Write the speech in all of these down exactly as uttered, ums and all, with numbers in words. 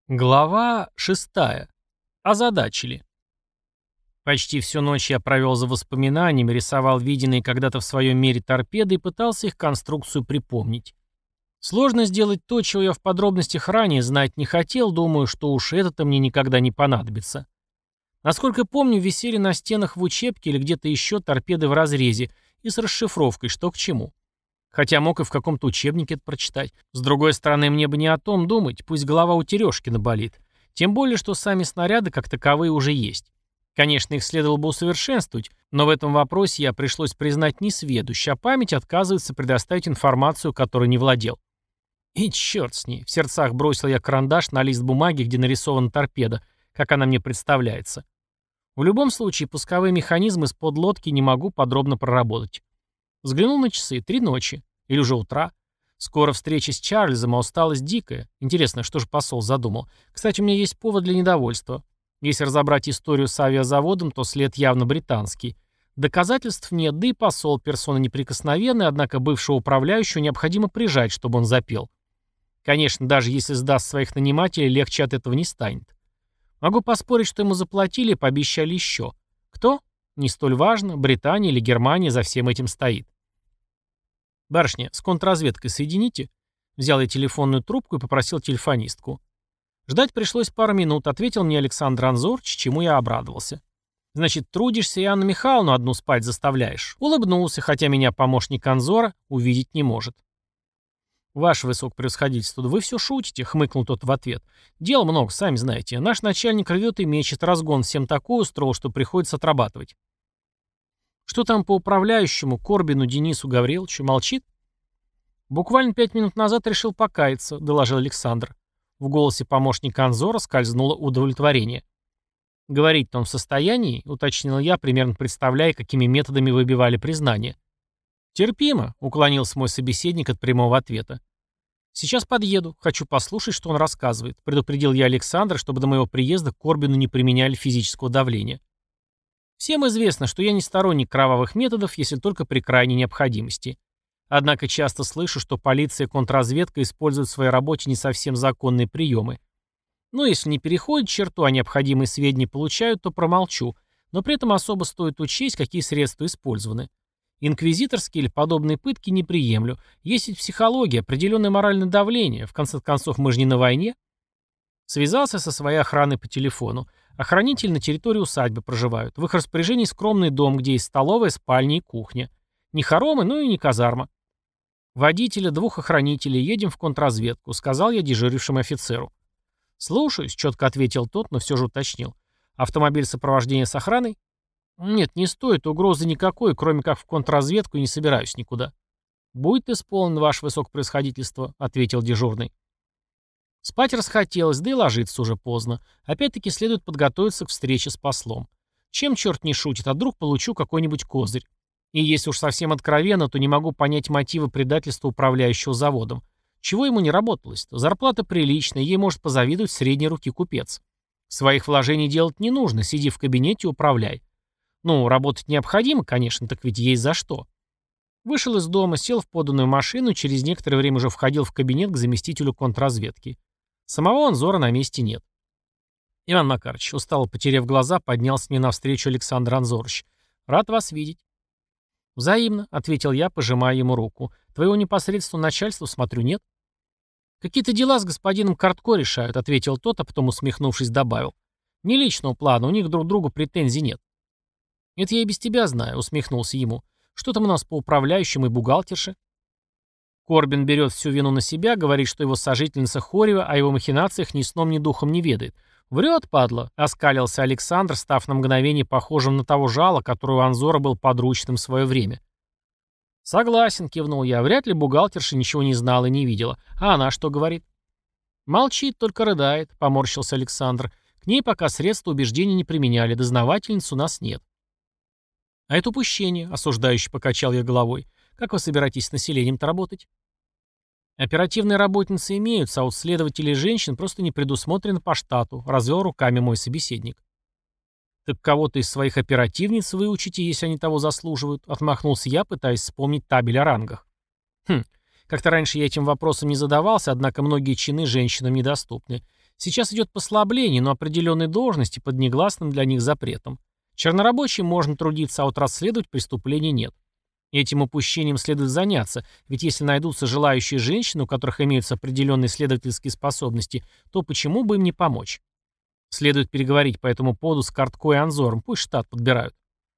Глава шестая. Озадачили. Почти всю ночь я провел за воспоминаниями, рисовал виденные когда-то в своем мире торпеды и пытался их конструкцию припомнить. Сложно сделать то, чего я в подробностях ранее знать не хотел, думаю, что уж это-то мне никогда не понадобится. Насколько помню, висели на стенах в учебке или где-то еще торпеды в разрезе и с расшифровкой, что к чему. Хотя мог и в каком-то учебнике это прочитать. С другой стороны, мне бы не о том думать, пусть голова у Терешкина болит. Тем более, что сами снаряды как таковые уже есть. Конечно, их следовало бы усовершенствовать, но в этом вопросе я пришлось признать несведущ, а память отказывается предоставить информацию, которой не владел. И черт с ней, в сердцах бросил я карандаш на лист бумаги, где нарисована торпеда, как она мне представляется. В любом случае, пусковые механизмы из-под лодки не могу подробно проработать. Взглянул на часы. Три ночи. Или уже утра. Скоро встреча с Чарльзом, а усталость дикая. Интересно, что же посол задумал? Кстати, у меня есть повод для недовольства. Если разобрать историю с авиазаводом, то след явно британский. Доказательств нет, да и посол персона неприкосновенная, однако бывшего управляющего необходимо прижать, чтобы он запел. Конечно, даже если сдаст своих нанимателей, легче от этого не станет. Могу поспорить, что ему заплатили и пообещали еще. Кто? Не столь важно, Британия или Германия за всем этим стоит. «Барышня, с контрразведкой соедините?» Взял я телефонную трубку и попросил телефонистку. Ждать пришлось пару минут, ответил мне Александр Анзорч, чему я обрадовался. «Значит, трудишься и Анну Михайловну одну спать заставляешь?» Улыбнулся, хотя меня помощник Анзора увидеть не может. «Ваше высокопревосходительство, да вы все шутите», — хмыкнул тот в ответ. «Дел много, сами знаете. Наш начальник рвет и мечет, разгон всем такой устроил, что приходится отрабатывать». «Что там по управляющему, Корбину, Денису Гавриловичу? Молчит?» «Буквально пять минут назад решил покаяться», — доложил Александр. В голосе помощника Анзора скользнуло удовлетворение. «Говорить-то он в состоянии?» — уточнил я, примерно представляя, какими методами выбивали признание. «Терпимо», — уклонился мой собеседник от прямого ответа. «Сейчас подъеду. Хочу послушать, что он рассказывает», — предупредил я Александра, чтобы до моего приезда к Корбину не применяли физического давления. Всем известно, что я не сторонник кровавых методов, если только при крайней необходимости. Однако часто слышу, что полиция и контрразведка используют в своей работе не совсем законные приемы. Но если не переходят черту, а необходимые сведения получают, то промолчу, но при этом особо стоит учесть, какие средства использованы. Инквизиторские или подобные пытки не приемлю. Есть ведь психология, определенное моральное давление. В конце концов, мы же не на войне. Связался со своей охраной по телефону. Охранители на территории усадьбы проживают. В их распоряжении скромный дом, где есть столовая, спальня и кухня. Не хоромы, но и не казарма. Водителя, двух охранителей, едем в контрразведку, сказал я дежурившему офицеру. «Слушаюсь», — четко ответил тот, но все же уточнил. «Автомобиль сопровождения с охраной?» «Нет, не стоит, угрозы никакой, кроме как в контрразведку, и не собираюсь никуда». «Будет исполнен, ваше высокопревосходительство», — ответил дежурный. Спать расхотелось, да и ложиться уже поздно. Опять-таки следует подготовиться к встрече с послом. Чем черт не шутит, а вдруг получу какой-нибудь козырь. И если уж совсем откровенно, то не могу понять мотивы предательства управляющего заводом. Чего ему не работалось-то? Зарплата приличная, ей может позавидовать средней руки купец. Своих вложений делать не нужно, сиди в кабинете и управляй. Ну, работать необходимо, конечно, так ведь есть за что. Вышел из дома, сел в поданную машину и через некоторое время уже входил в кабинет к заместителю контрразведки. Самого Анзора на месте нет. «Иван Макарович», устало потеряв глаза, поднялся мне навстречу Александр Анзорович. «Рад вас видеть». «Взаимно», — ответил я, пожимая ему руку. «Твоего непосредственного начальства, смотрю, нет?» «Какие-то дела с господином Картко решают», — ответил тот, а потом, усмехнувшись, добавил. «Не личного плана, у них друг к другу претензий нет». «Это я и без тебя знаю», — усмехнулся ему. «Что там у нас по управляющим и бухгалтерше?» Корбин берет всю вину на себя, говорит, что его сожительница Хорева о его махинациях ни сном, ни духом не ведает. «Врет, падла», — оскалился Александр, став на мгновение похожим на того жала, который у Анзора был подручным в свое время. «Согласен», — кивнул я, — «вряд ли бухгалтерша ничего не знала и не видела. А она что говорит?» «Молчит, только рыдает», — поморщился Александр. «К ней пока средства убеждения не применяли, дознавательниц у нас нет». «А это упущение», — осуждающе покачал я головой. «Как вы собираетесь с населением-то работать?» «Оперативные работницы имеются, а вот следователей женщин просто не предусмотрено по штату», — развел руками мой собеседник. «Так кого-то из своих оперативниц выучите, если они того заслуживают», — отмахнулся я, пытаясь вспомнить табель о рангах. «Хм, как-то раньше я этим вопросом не задавался, однако многие чины женщинам недоступны. Сейчас идет послабление, но определенной должности под негласным для них запретом. Чернорабочим можно трудиться, а вот расследовать преступления нет. Этим упущением следует заняться, ведь если найдутся желающие женщины, у которых имеются определенные следовательские способности, то почему бы им не помочь? Следует переговорить по этому поводу с Картко и Анзором, пусть штат подбирают.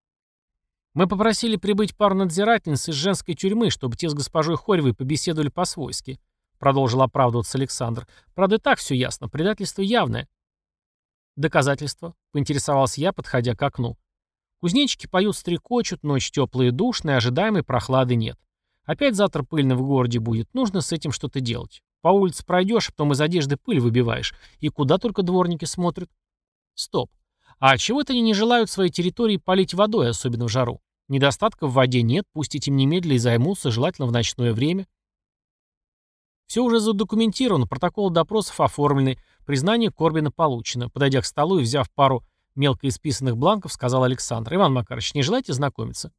Мы попросили прибыть пару надзирательниц из женской тюрьмы, чтобы те с госпожой Хоревой побеседовали по-свойски. Продолжил оправдываться Александр. Правда, и так все ясно, предательство явное. Доказательства, поинтересовался я, подходя к окну. Кузнечики поют, стрекочут, ночь теплая и душная, ожидаемой прохлады нет. Опять завтра пыльно в городе будет, нужно с этим что-то делать. По улице пройдешь, а потом из одежды пыль выбиваешь. И куда только дворники смотрят. Стоп. А чего-то они не желают своей территории полить водой, особенно в жару? Недостатка в воде нет, пусть этим немедленно и займутся, желательно в ночное время. Все уже задокументировано, протоколы допросов оформлены, признание Корбина получено. Подойдя к столу и взяв пару мелко исписанных бланков, сказал Александр. Иван Макарович, не желаете знакомиться?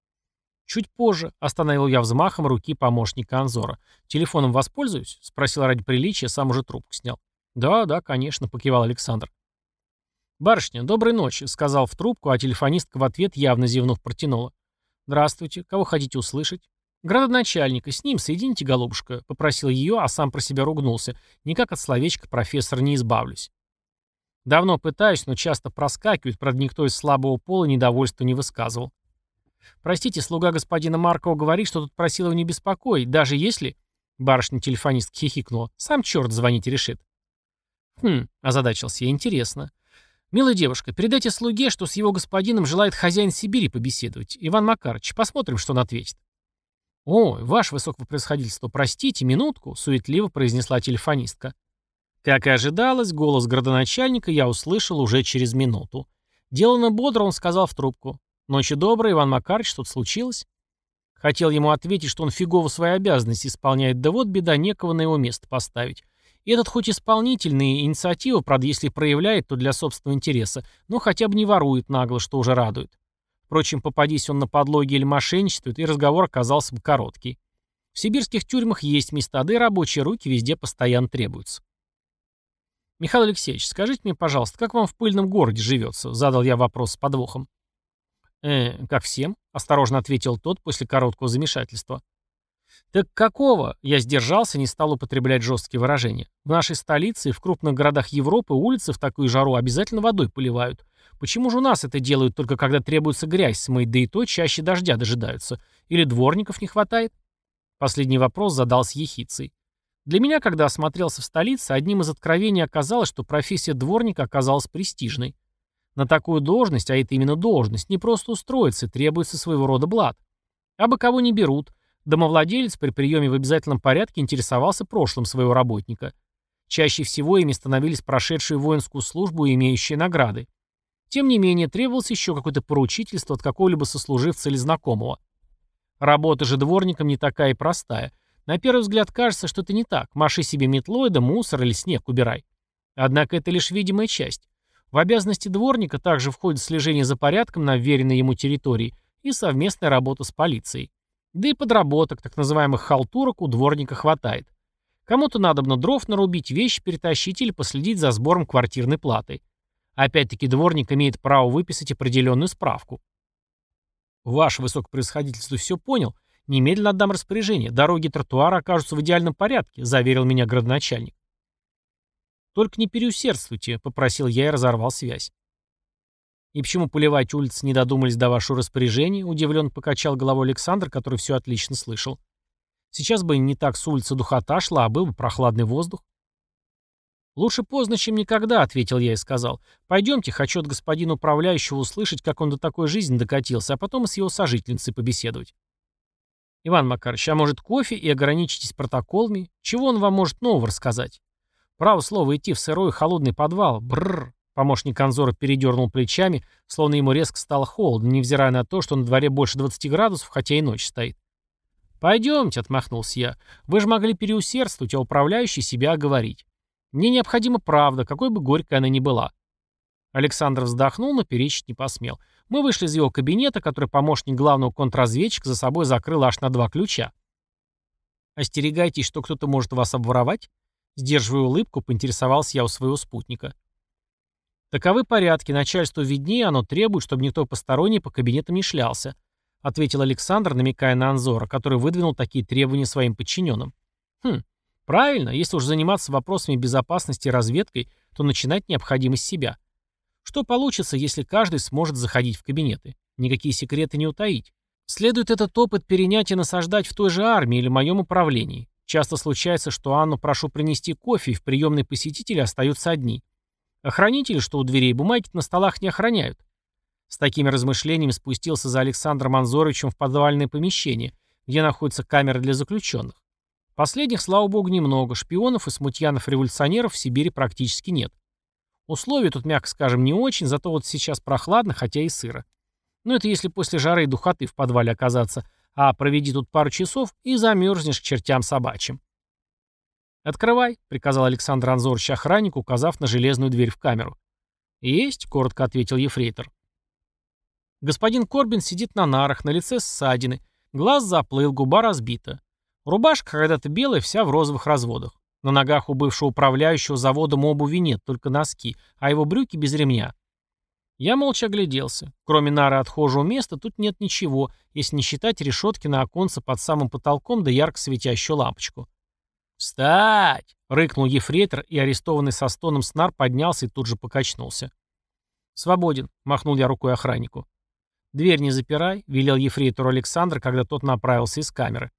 Чуть позже остановил я взмахом руки помощника Анзора. «Телефоном воспользуюсь?» — спросил ради приличия, сам уже трубку снял. «Да, да, конечно», — покивал Александр. «Барышня, доброй ночи», — сказал в трубку, а телефонистка в ответ, явно зевнув, протянула. «Здравствуйте. Кого хотите услышать?» «Градоначальника. С ним соедините, голубушка», — попросил ее, а сам про себя ругнулся. «Никак от словечка профессора не избавлюсь». Давно пытаюсь, но часто проскакивает, правда, никто из слабого пола недовольства не высказывал. «Простите, слуга господина Маркова говорит, что тут просил его не беспокоить, даже если...» Барышня-телефонист хихикнула. «Сам черт звонить решит». «Хм», — озадачился я, — «интересно. Милая девушка, передайте слуге, что с его господином желает хозяин Сибири побеседовать. Иван Макарович, посмотрим, что он ответит». «Ой, ваше высокопревосходительство, простите, минутку», — суетливо произнесла телефонистка. Как и ожидалось, голос градоначальника я услышал уже через минуту. Делано бодро, он сказал в трубку. «Ночи доброй, Иван Макарович, что-то случилось?» Хотел ему ответить, что он фигово свои обязанности исполняет, да вот беда, некого на его место поставить. И этот хоть исполнительный, инициативу, правда, если проявляет, то для собственного интереса, но хотя бы не ворует нагло, что уже радует. Впрочем, попадись он на подлоги или мошенничествует, и разговор оказался бы короткий. В сибирских тюрьмах есть места, да и рабочие руки везде постоянно требуются. «Михаил Алексеевич, скажите мне, пожалуйста, как вам в пыльном городе живется?» — задал я вопрос с подвохом. «Э, как всем?» — осторожно ответил тот после короткого замешательства. «Так какого?» — я сдержался, не стал употреблять жесткие выражения. «В нашей столице и в крупных городах Европы улицы в такую жару обязательно водой поливают. Почему же у нас это делают только когда требуется грязь смыть, да и то чаще дождя дожидаются? Или дворников не хватает?» Последний вопрос задался ехицей. Для меня, когда осмотрелся в столице, одним из откровений оказалось, что профессия дворника оказалась престижной. На такую должность, а это именно должность, не просто устроиться, требуется своего рода блат. А бы кого не берут. Домовладелец при приеме в обязательном порядке интересовался прошлым своего работника. Чаще всего ими становились прошедшие воинскую службу и имеющие награды. Тем не менее, требовалось еще какое-то поручительство от какого-либо сослуживца или знакомого. Работа же дворником не такая и простая. На первый взгляд кажется, что это не так. Маши себе метлой, да мусор или снег убирай. Однако это лишь видимая часть. В обязанности дворника также входит слежение за порядком на вверенной ему территории и совместная работа с полицией. Да и подработок, так называемых халтурок, у дворника хватает. Кому-то надобно дров нарубить, вещи перетащить или последить за сбором квартирной платы. Опять-таки дворник имеет право выписать определенную справку. Ваше высокопревосходительство все понял? Немедленно отдам распоряжение. Дороги и тротуары окажутся в идеальном порядке, заверил меня градоначальник. «Только не переусердствуйте», — попросил я и разорвал связь. «И почему поливать улицы не додумались до вашего распоряжения?» — удивленно покачал головой Александр, который все отлично слышал. «Сейчас бы не так с улицы духота шла, а был бы прохладный воздух». «Лучше поздно, чем никогда», — ответил я и сказал. «Пойдемте, хочу от господина управляющего услышать, как он до такой жизни докатился, а потом и с его сожительницей побеседовать». «Иван Макарович, а может кофе и ограничитесь протоколами? Чего он вам может нового рассказать? Право слово, идти в сырой и холодный подвал. Бррр». Помощник Анзора передернул плечами, словно ему резко стало холодно, невзирая на то, что на дворе больше двадцати градусов, хотя и ночь стоит. «Пойдемте», — отмахнулся я. «Вы же могли переусердствовать, а управляющий себя оговорить. Мне необходима правда, какой бы горькой она ни была». Александр вздохнул, но перечить не посмел. Мы вышли из его кабинета, который помощник главного контрразведчика за собой закрыл аж на два ключа. «Остерегайтесь, что кто-то может вас обворовать?» Сдерживая улыбку, поинтересовался я у своего спутника. «Таковы порядки, начальству виднее, оно требует, чтобы никто посторонний по кабинетам не шлялся», ответил Александр, намекая на Анзора, который выдвинул такие требования своим подчиненным. «Хм, правильно, если уж заниматься вопросами безопасности и разведкой, то начинать необходимо с себя. Что получится, если каждый сможет заходить в кабинеты? Никакие секреты не утаить. Следует этот опыт перенять и насаждать в той же армии или моем управлении. Часто случается, что Анну прошу принести кофе, и в приемной посетители остаются одни. Охранители, что у дверей, бумаги на столах не охраняют». С такими размышлениями спустился за Александром Анзоровичем в подвальное помещение, где находятся камеры для заключенных. Последних, слава богу, немного, шпионов и смутьянов-революционеров в Сибири практически нет. Условия тут, мягко скажем, не очень, зато вот сейчас прохладно, хотя и сыро. Но это если после жары и духоты в подвале оказаться, а проведи тут пару часов и замерзнешь к чертям собачьим. «Открывай», — приказал Александр Анзорович охраннику, указав на железную дверь в камеру. «Есть», — коротко ответил ефрейтор. Господин Корбин сидит на нарах, на лице ссадины, глаз заплыл, губа разбита. Рубашка когда-то белая, вся в розовых разводах. На ногах у бывшего управляющего заводом обуви нет, только носки, а его брюки без ремня. Я молча огляделся. Кроме нары отхожего места тут нет ничего, если не считать решетки на оконце под самым потолком да ярко светящую лампочку. «Встать!» — рыкнул ефрейтор, и арестованный со стоном снар поднялся и тут же покачнулся. «Свободен», — махнул я рукой охраннику. «Дверь не запирай», — велел ефрейтору Александр, когда тот направился из камеры.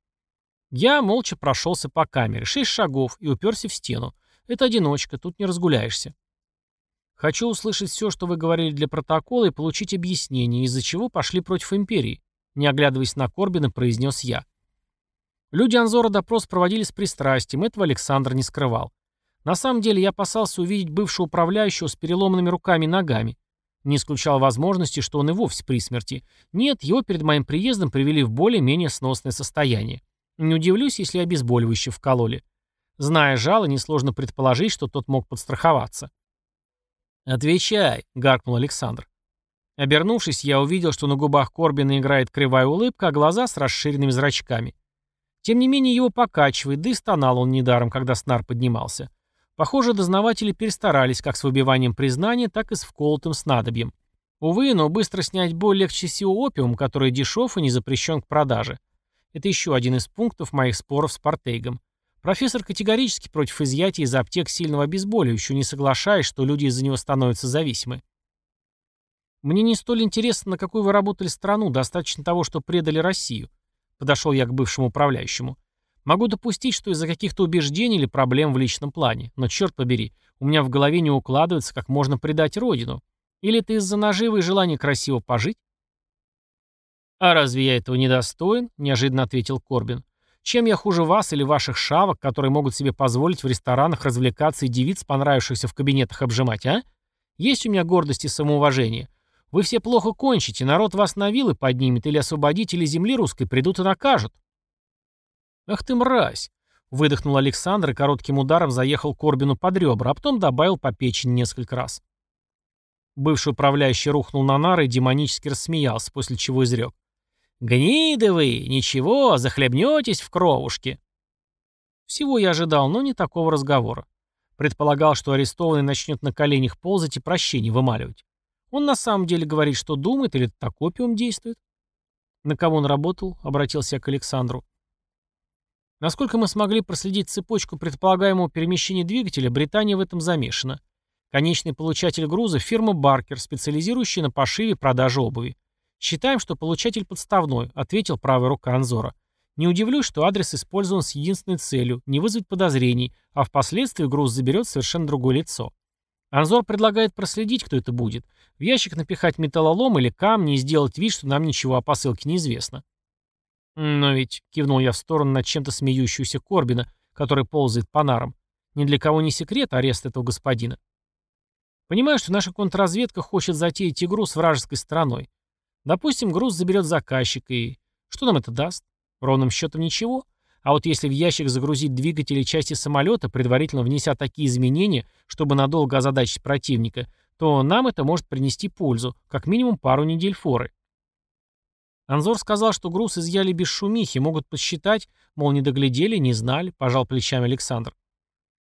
Я молча прошелся по камере, шесть шагов, и уперся в стену. Это одиночка, тут не разгуляешься. «Хочу услышать все, что вы говорили для протокола, и получить объяснение, из-за чего пошли против империи», — не оглядываясь на Корбина, произнес я. Люди Анзора допрос проводили с пристрастием, этого Александр не скрывал. На самом деле я опасался увидеть бывшего управляющего с переломанными руками и ногами. Не исключал возможности, что он и вовсе при смерти. Нет, его перед моим приездом привели в более-менее сносное состояние. Не удивлюсь, если обезболивающее вкололи. Зная жало, несложно предположить, что тот мог подстраховаться. «Отвечай», — гаркнул Александр. Обернувшись, я увидел, что на губах Корбина играет кривая улыбка, а глаза с расширенными зрачками. Тем не менее его покачивает, да и стонал он недаром, когда снар поднимался. Похоже, дознаватели перестарались как с выбиванием признания, так и с вколотым снадобьем. Увы, но быстро снять боль легче всего опиум, который дешев и не запрещен к продаже. Это еще один из пунктов моих споров с Портейгом. Профессор категорически против изъятия из аптек сильного обезболивающего, не соглашаясь, что люди из-за него становятся зависимы. «Мне не столь интересно, на какую вы работали страну, достаточно того, что предали Россию», — подошел я к бывшему управляющему. «Могу допустить, что из-за каких-то убеждений или проблем в личном плане, но, черт побери, у меня в голове не укладывается, как можно предать родину. Или это из-за наживы и желания красиво пожить?» «А разве я этого недостоин?» — неожиданно ответил Корбин. «Чем я хуже вас или ваших шавок, которые могут себе позволить в ресторанах развлекаться и девиц, понравившихся в кабинетах, обжимать, а? Есть у меня гордость и самоуважение. Вы все плохо кончите, народ вас на вилы поднимет, или освободители земли русской придут и накажут». «Ах ты мразь!» — выдохнул Александр и коротким ударом заехал Корбину под ребра, а потом добавил по печени несколько раз. Бывший управляющий рухнул на нары и демонически рассмеялся, после чего изрек. «Гниды вы! Ничего, захлебнетесь в кровушке!» Всего я ожидал, но не такого разговора. Предполагал, что арестованный начнет на коленях ползать и прощение вымаливать. Он на самом деле говорит, что думает, или так опиум действует? «На кого он работал?» — обратился я к Александру. Насколько мы смогли проследить цепочку предполагаемого перемещения двигателя, Британия в этом замешана. Конечный получатель груза — фирма «Баркер», специализирующая на пошиве и продаже обуви. «Считаем, что получатель подставной», — ответил правая рука Анзора. «Не удивлюсь, что адрес использован с единственной целью — не вызвать подозрений, а впоследствии груз заберет совершенно другое лицо. Анзор предлагает проследить, кто это будет, в ящик напихать металлолом или камни и сделать вид, что нам ничего о посылке неизвестно». «Но ведь», — кивнул я в сторону над чем-то смеющегося Корбина, который ползает по нарам, «ни для кого не секрет арест этого господина. Понимаю, что наша контрразведка хочет затеять игру с вражеской стороной. Допустим, груз заберет заказчик, и что нам это даст? Ровным счетом ничего. А вот если в ящик загрузить двигатели и части самолета, предварительно внеся такие изменения, чтобы надолго озадачить противника, то нам это может принести пользу, как минимум пару недель форы. Анзор сказал, что груз изъяли без шумихи, могут подсчитать, мол, не доглядели, не знали, пожал плечами Александр.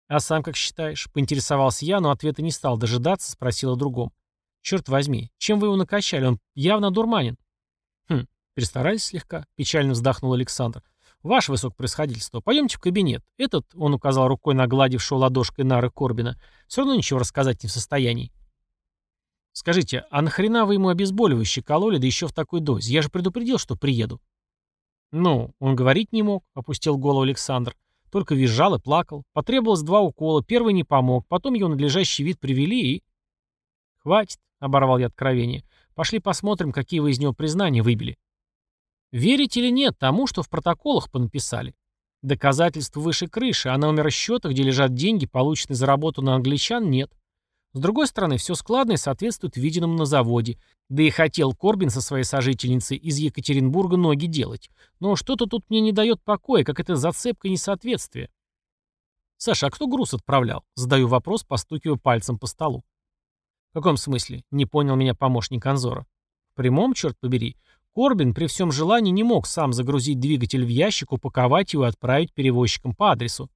А сам как считаешь? Поинтересовался я, но ответа не стал дожидаться, спросил о другом. Черт возьми, чем вы его накачали? Он явно дурманин. Хм, перестарались слегка, печально вздохнул Александр. Ваше высокопроисходительство, пойдемте в кабинет. Этот, он указал рукой на гладившего ладошкой нары Корбина, все равно ничего рассказать не в состоянии. Скажите, а нахрена вы ему обезболивающее кололи, да еще в такой дозе? Я же предупредил, что приеду. Ну, он говорить не мог, опустил голову Александр. Только визжал и плакал. Потребовалось два укола, первый не помог, потом его надлежащий вид привели и... Хватит, оборвал я откровение. Пошли посмотрим, какие вы из него признания выбили. Верить или нет тому, что в протоколах понаписали? Доказательств выше крыши, а номера счета, где лежат деньги, полученные за работу на англичан, нет. С другой стороны, все складно и соответствует виденному на заводе. Да и хотел Корбин со своей сожительницей из Екатеринбурга ноги делать. Но что-то тут мне не дает покоя, как это зацепка и несоответствие. Саша, а кто груз отправлял? Задаю вопрос, постукивая пальцем по столу. В каком смысле? Не понял меня помощник Анзора. В прямом, черт побери. Корбин при всем желании не мог сам загрузить двигатель в ящик, упаковать его и отправить перевозчикам по адресу.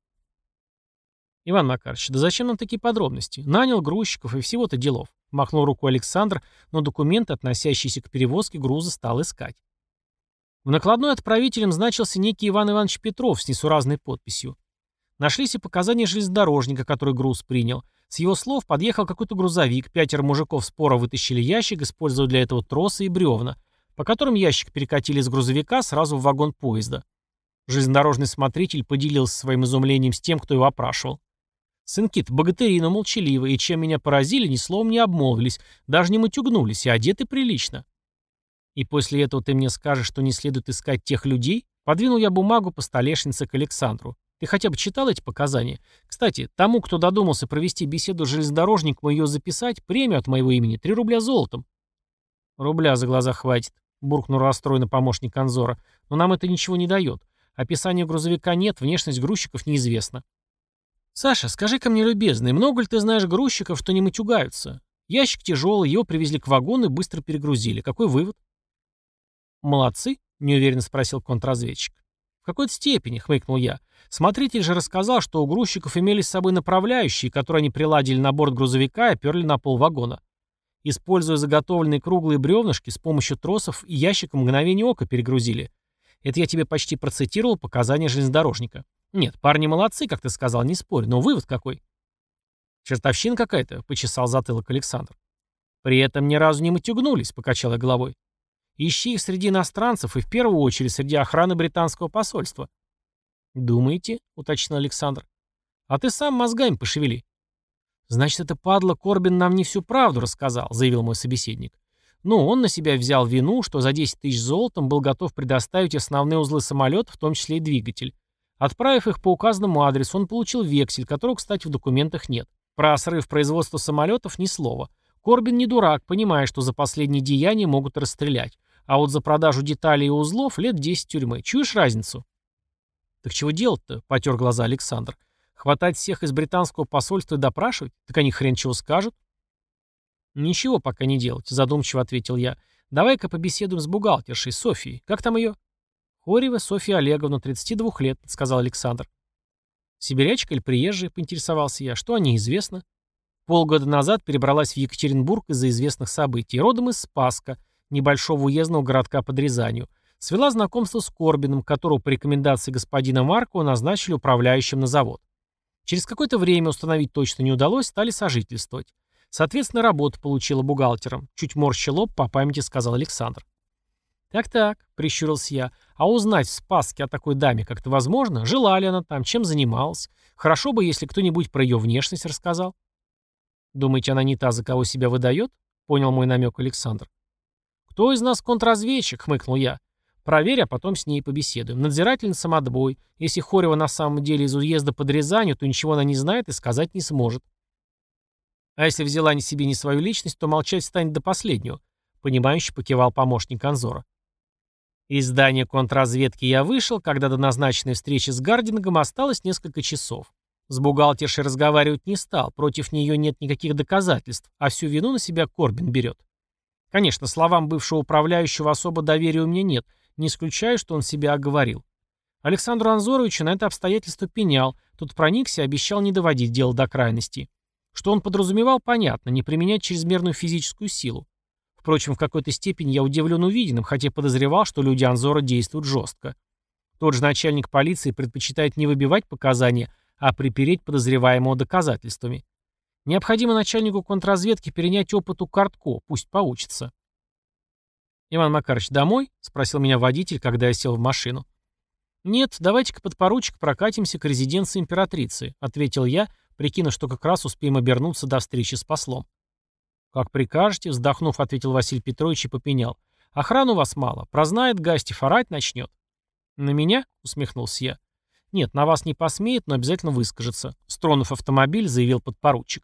Иван Макарович, да зачем нам такие подробности? Нанял грузчиков и всего-то делов. Махнул рукой Александр, но документы, относящиеся к перевозке груза, стал искать. В накладной отправителем значился некий Иван Иванович Петров с несуразной подписью. Нашлись и показания железнодорожника, который груз принял. С его слов подъехал какой-то грузовик, пятеро мужиков споро вытащили ящик, используя для этого тросы и бревна, по которым ящик перекатили из грузовика сразу в вагон поезда. Железнодорожный смотритель поделился своим изумлением с тем, кто его опрашивал. Сынки-то богатыри, но молчаливы, и чем меня поразили, ни словом не обмолвились, даже не матюгнулись, и одеты прилично. И после этого ты мне скажешь, что не следует искать тех людей? Подвинул я бумагу по столешнице к Александру. Ты хотя бы читал эти показания? Кстати, тому, кто додумался провести беседу с железнодорожником и ее записать, премию от моего имени три рубля золотом. Рубля за глаза хватит, буркнул расстроенный помощник Анзора. Но нам это ничего не дает. Описания грузовика нет, внешность грузчиков неизвестна. «Саша, скажи-ка мне, любезный, много ли ты знаешь грузчиков, что не матюгаются? Ящик тяжелый, его привезли к вагону и быстро перегрузили. Какой вывод?» «Молодцы?» — неуверенно спросил контрразведчик. «В какой-то степени», — хмыкнул я. «Смотритель же рассказал, что у грузчиков имелись с собой направляющие, которые они приладили на борт грузовика и оперли на пол вагона. Используя заготовленные круглые бревнышки, с помощью тросов и ящика в мгновение ока перегрузили. Это я тебе почти процитировал показания железнодорожника. Нет, парни молодцы, как ты сказал, не спорь, но вывод какой?» «Чертовщина какая-то», — почесал затылок Александр. «При этом ни разу не матюгнулись», — покачал я головой. «Ищи их среди иностранцев и в первую очередь среди охраны британского посольства». «Думаете?» — уточнил Александр. «А ты сам мозгами пошевели». «Значит, это падла Корбин нам не всю правду рассказал», — заявил мой собеседник. «Ну, он на себя взял вину, что за десять тысяч золотом был готов предоставить основные узлы самолета, в том числе и двигатель. Отправив их по указанному адресу, он получил вексель, которого, кстати, в документах нет. Про срыв производства самолетов ни слова. Корбин не дурак, понимая, что за последние деяния могут расстрелять. А вот за продажу деталей и узлов лет десять тюрьмы. Чуешь разницу?» «Так чего делать-то?» — потер глаза Александр. «Хватать всех из британского посольства и допрашивать? Так они хрен чего скажут». «Ничего пока не делать», — задумчиво ответил я. «Давай-ка побеседуем с бухгалтершей, Софией. Как там ее?» «Хорева Софья Олеговна, тридцати двух лет», — сказал Александр. «Сибирячка или приезжая?» — поинтересовался я. «Что о ней известно?» Полгода назад перебралась в Екатеринбург из-за известных событий. Родом из Спасска, небольшого уездного городка под Рязанью. Свела знакомство с Корбиным, которого по рекомендации господина Маркова назначили управляющим на завод. Через какое-то время, установить точно не удалось, стали сожительствовать. Соответственно, работу получила бухгалтером. Чуть морща лоб, по памяти сказал Александр. «Так-так», — прищурился я, — «а узнать в Спасске о такой даме как-то возможно? Жила ли она там, чем занималась? Хорошо бы, если кто-нибудь про ее внешность рассказал». «Думаете, она не та, за кого себя выдает?» — понял мой намек Александр. «Кто из нас контрразведчик?» — хмыкнул я. «Проверь, а потом с ней побеседуем. Надзиратель самоотбой. Если Хорева на самом деле из уезда под Рязанью, то ничего она не знает и сказать не сможет. А если взяла ни себе, ни свою личность, то молчать станет до последнего», — понимающе покивал помощник Анзора. Из здания контрразведки я вышел, когда до назначенной встречи с Гардингом осталось несколько часов. С бухгалтершей разговаривать не стал, против нее нет никаких доказательств, а всю вину на себя Корбин берет. Конечно, словам бывшего управляющего особо доверия у меня нет, не исключаю, что он себя оговорил. Александру Анзоровичу на это обстоятельство пенял, тот проникся и обещал не доводить дело до крайности. Что он подразумевал, понятно, не применять чрезмерную физическую силу. Впрочем, в какой-то степени я удивлен увиденным, хотя подозревал, что люди Анзора действуют жестко. Тот же начальник полиции предпочитает не выбивать показания, а припереть подозреваемого доказательствами. Необходимо начальнику контрразведки перенять опыт у Картко, пусть поучится. «Иван Макарович, домой?» — спросил меня водитель, когда я сел в машину. «Нет, давайте-ка, подпоручик, прокатимся к резиденции императрицы», — ответил я, прикинув, что как раз успеем обернуться до встречи с послом. «Как прикажете», — вздохнув, ответил Василий Петрович и попенял. «Охрану вас мало. Прознает Гастев, орать начнет». «На меня?» — усмехнулся я. «Нет, на вас не посмеет, но обязательно выскажется», — стронув автомобиль, заявил подпоручик.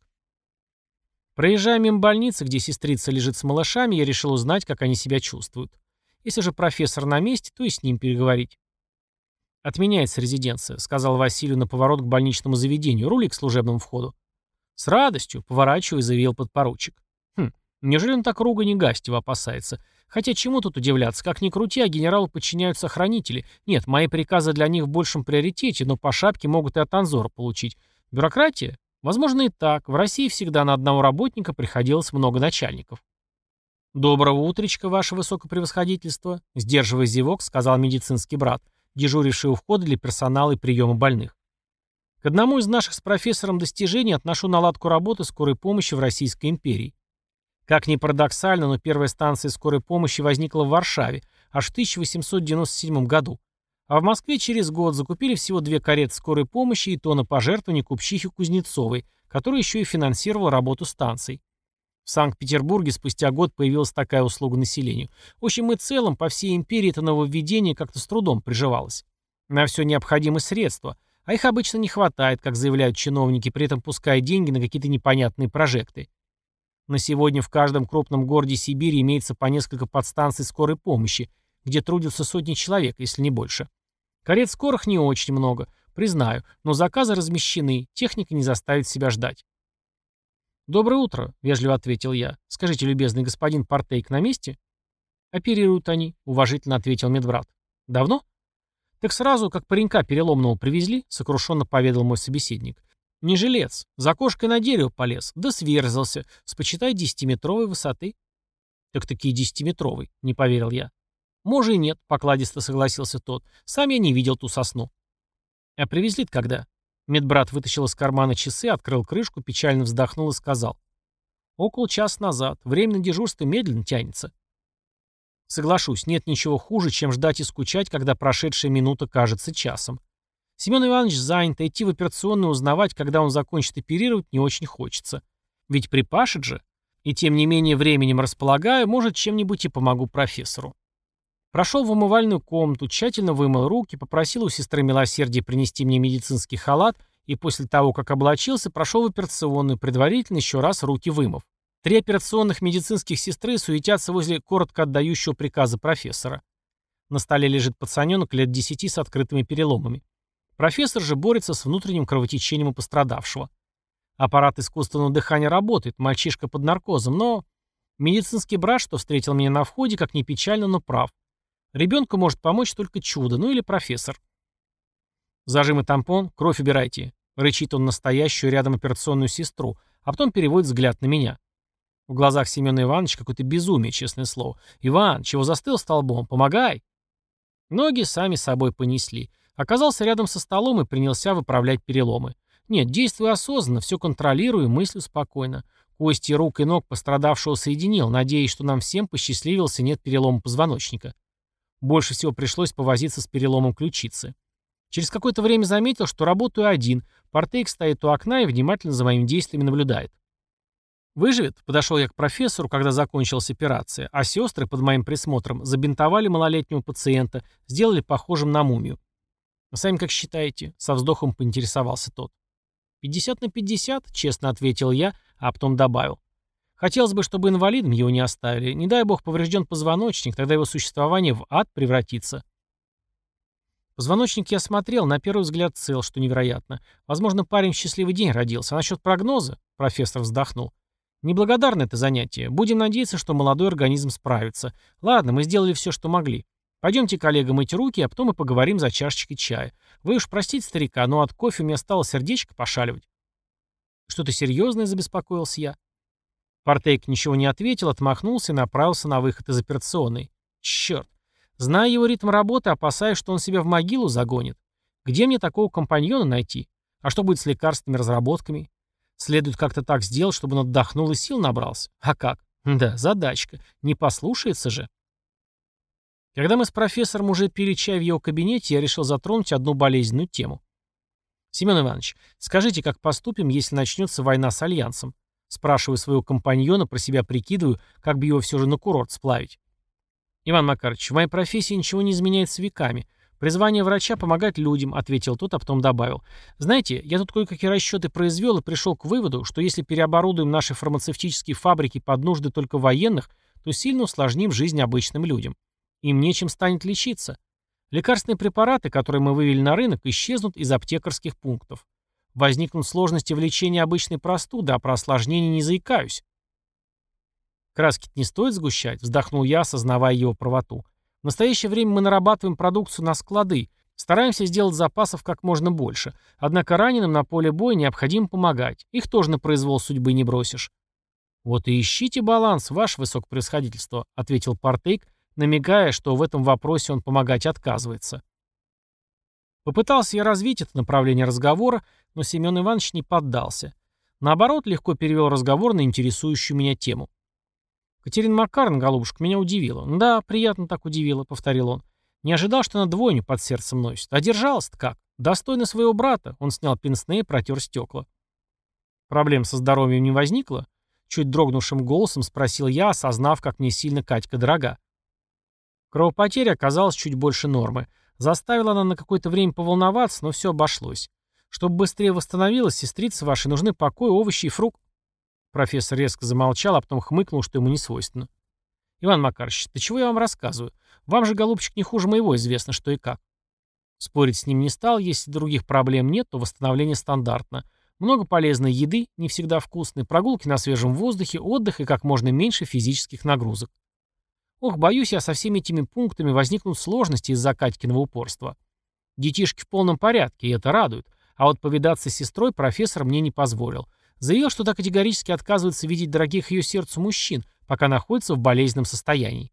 Проезжая мимо больницы, где сестрица лежит с малышами, я решил узнать, как они себя чувствуют. Если же профессор на месте, то и с ним переговорить. «Отменяется резиденция», — сказал Василию на поворот к больничному заведению, рули к служебному входу. «С радостью», — поворачивая, заявил подпоручик. «Хм, неужели он так ругани Гастева опасается? Хотя чему тут удивляться, как ни крути, а генералу подчиняются охранители. Нет, мои приказы для них в большем приоритете, но по шапке могут и от Анзора получить. Бюрократия? Возможно и так. В России всегда на одного работника приходилось много начальников». «Доброго утречка, ваше высокопревосходительство», — сдерживая зевок, сказал медицинский брат, дежуривший у входа для персонала и приема больных. «К одному из наших с профессором достижений отношу наладку работы скорой помощи в Российской империи. Как ни парадоксально, но первая станция скорой помощи возникла в Варшаве аж в тысяча восемьсот девяносто седьмом году, а в Москве через год закупили всего две кареты скорой помощи и то на пожертвование купчихи Кузнецовой, которая еще и финансировала работу станций. В Санкт-Петербурге спустя год появилась такая услуга населению. В общем и целом, по всей империи это нововведение как-то с трудом приживалось. На все необходимы средства, а их обычно не хватает, как заявляют чиновники, при этом пуская деньги на какие-то непонятные прожекты. На сегодня в каждом крупном городе Сибири имеется по несколько подстанций скорой помощи, где трудятся сотни человек, если не больше. Карет скорых не очень много, признаю, но заказы размещены, техника не заставит себя ждать. «Доброе утро», — вежливо ответил я. «Скажите, любезный господин Партейк на месте?» «Оперируют они», — уважительно ответил медбрат. «Давно?» «Так сразу, как паренька переломного привезли», — сокрушенно поведал мой собеседник. «Не жилец. За кошкой на дерево полез, да сверзался, с почитай десятиметровой высоты». «Так-таки десятиметровый», — не поверил я. «Може и нет», — покладисто согласился тот. «Сам я не видел ту сосну». «А привезли-то когда?» Медбрат вытащил из кармана часы, открыл крышку, печально вздохнул и сказал. «Около часа назад. Время на дежурство медленно тянется». Соглашусь, нет ничего хуже, чем ждать и скучать, когда прошедшая минута кажется часом. Семен Иванович занят, а идти в операционную узнавать, когда он закончит оперировать, не очень хочется. Ведь припашет же. И тем не менее временем располагаю, может, чем-нибудь и помогу профессору. Прошел в умывальную комнату, тщательно вымыл руки, попросил у сестры милосердия принести мне медицинский халат и после того, как облачился, прошел в операционную, предварительно еще раз руки вымыв. Три операционных медицинских сестры суетятся возле коротко отдающего приказа профессора. На столе лежит пацаненок лет десяти с открытыми переломами. Профессор же борется с внутренним кровотечением у пострадавшего. Аппарат искусственного дыхания работает, мальчишка под наркозом, но... Медицинский брат, что встретил меня на входе, как ни печально, но прав. Ребенку может помочь только чудо, ну или профессор. «Зажим и тампон, кровь убирайте», — рычит он настоящую рядом операционную сестру, а потом переводит взгляд на меня. В глазах Семена Ивановича какое-то безумие, честное слово. «Иван, чего застыл столбом? Помогай!» Ноги сами собой понесли. Оказался рядом со столом и принялся выправлять переломы. Нет, действую осознанно, все контролирую, мыслю спокойно. Кости рук и ног пострадавшего соединил, надеясь, что нам всем посчастливился, нет перелома позвоночника. Больше всего пришлось повозиться с переломом ключицы. Через какое-то время заметил, что работаю один. Партейк стоит у окна и внимательно за моими действиями наблюдает. «Выживет?» — подошел я к профессору, когда закончилась операция, а сестры под моим присмотром забинтовали малолетнего пациента, сделали похожим на мумию. «А сами как считаете?» — со вздохом поинтересовался тот. «Пятьдесят на пятьдесят», — честно ответил я, а потом добавил. «Хотелось бы, чтобы инвалидом его не оставили. Не дай бог поврежден позвоночник, тогда его существование в ад превратится». Позвоночник я смотрел, на первый взгляд цел, что невероятно. Возможно, парень в счастливый день родился. А насчет прогноза? Профессор вздохнул. Неблагодарное это занятие. Будем надеяться, что молодой организм справится. Ладно, мы сделали все, что могли. Пойдемте, коллега, мыть руки, а потом мы поговорим за чашечкой чая. Вы уж простите старика, но от кофе у меня стало сердечко пошаливать». «Что-то серьезное?» — забеспокоился я. Партейк ничего не ответил, отмахнулся и направился на выход из операционной. Черт. Зная его ритм работы, опасаюсь, что он себя в могилу загонит. Где мне такого компаньона найти? А что будет с лекарственными разработками? Следует как-то так сделать, чтобы он отдохнул и сил набрался. А как? Да, задачка. Не послушается же. Когда мы с профессором уже пили чай в его кабинете, я решил затронуть одну болезненную тему. «Семен Иванович, скажите, как поступим, если начнется война с Альянсом?» Спрашиваю своего компаньона, про себя прикидываю, как бы его все же на курорт сплавить. «Иван Макарович, в моей профессии ничего не изменяется веками. Призвание врача — помогать людям», — ответил тот, а потом добавил. «Знаете, я тут кое-какие расчеты произвел и пришел к выводу, что если переоборудуем наши фармацевтические фабрики под нужды только военных, то сильно усложним жизнь обычным людям. Им нечем станет лечиться. Лекарственные препараты, которые мы вывели на рынок, исчезнут из аптекарских пунктов. Возникнут сложности в лечении обычной простуды, а про осложнения не заикаюсь». «Краски-то не стоит сгущать», — вздохнул я, осознавая его правоту. «В настоящее время мы нарабатываем продукцию на склады, стараемся сделать запасов как можно больше. Однако раненым на поле боя необходимо помогать. Их тоже на произвол судьбы не бросишь». «Вот и ищите баланс, ваше высокопревосходительство», — ответил Партейк, намекая, что в этом вопросе он помогать отказывается. Попытался я развить это направление разговора, но Семен Иванович не поддался. Наоборот, легко перевел разговор на интересующую меня тему. «Катерина Макаровна, голубушка, меня удивила». «Да, приятно так удивила», — повторил он. «Не ожидал, что она двойню под сердцем носит. А держалась-то как? Достойно своего брата». Он снял пенсне и протер стекла. «Проблем со здоровьем не возникло?» Чуть дрогнувшим голосом спросил я, осознав, как мне сильно Катька дорога. Кровопотеря оказалась чуть больше нормы. Заставила она на какое-то время поволноваться, но все обошлось. Чтобы быстрее восстановилась, сестрице вашей нужны покой, овощи и фрукты. Профессор резко замолчал, а потом хмыкнул, что ему не свойственно. «Иван Макарович, да чего я вам рассказываю? Вам же, голубчик, не хуже моего известно, что и как». Спорить с ним не стал, если других проблем нет, то восстановление стандартно. Много полезной еды, не всегда вкусной, прогулки на свежем воздухе, отдых и как можно меньше физических нагрузок. Ох, боюсь я, со всеми этими пунктами возникнут сложности из-за Катькиного упорства. Детишки в полном порядке, и это радует. А вот повидаться с сестрой профессор мне не позволил. Заявил, что так категорически отказывается видеть дорогих ее сердцу мужчин, пока находится в болезненном состоянии.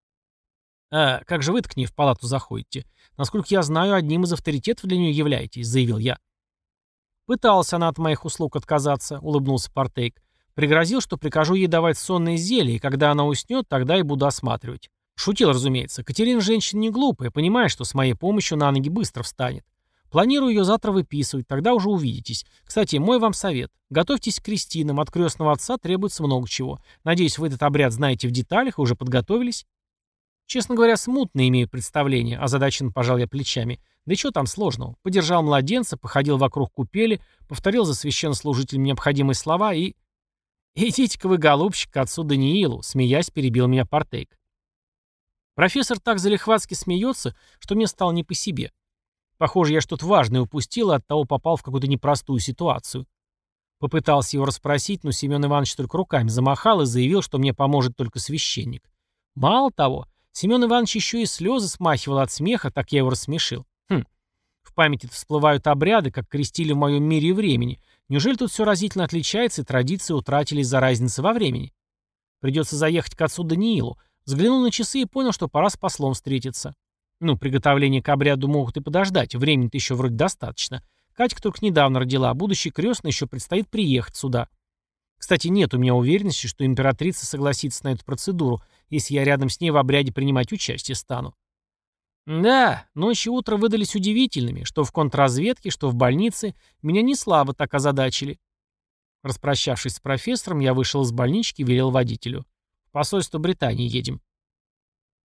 «А как же вы-то к ней в палату заходите? Насколько я знаю, одним из авторитетов для нее являетесь», — заявил я. «Пыталась она от моих услуг отказаться», — улыбнулся Партейк. «Пригрозил, что прикажу ей давать сонные зелья, и когда она уснет, тогда и буду осматривать». Шутил, разумеется. Катерина женщина не глупая, понимает, что с моей помощью на ноги быстро встанет. Планирую ее завтра выписывать, тогда уже увидитесь. Кстати, мой вам совет. Готовьтесь к крестинам, от крестного отца требуется много чего. Надеюсь, вы этот обряд знаете в деталях и уже подготовились? Честно говоря, смутно имею представление, озадаченно пожал я плечами. Да и что там сложного? Подержал младенца, походил вокруг купели, повторил за священнослужителем необходимые слова и... «Идите-ка вы, голубчик, к отцу Даниилу», смеясь, перебил меня Партейк. Профессор так залихватски смеется, что мне стало не по себе. Похоже, я что-то важное упустил и оттого попал в какую-то непростую ситуацию. Попытался его расспросить, но Семен Иванович только руками замахал и заявил, что мне поможет только священник. Мало того, Семен Иванович еще и слезы смахивал от смеха, так я его рассмешил. Хм, в памяти всплывают обряды, как крестили в моем мире и времени. Неужели тут все разительно отличается, и традиции утратили из-за разницы во времени? Придется заехать к отцу Даниилу. Взглянул на часы и понял, что пора с послом встретиться. Ну, приготовления к обряду могут и подождать, времени-то еще вроде достаточно. Катька только недавно родила, а будущий крестный еще предстоит приехать сюда. Кстати, нет у меня уверенности, что императрица согласится на эту процедуру, если я рядом с ней в обряде принимать участие стану. Да, ночь и утро выдались удивительными, что в контрразведке, что в больнице, меня не слабо так озадачили. Распрощавшись с профессором, я вышел из больнички и велел водителю. В посольство Британии едем.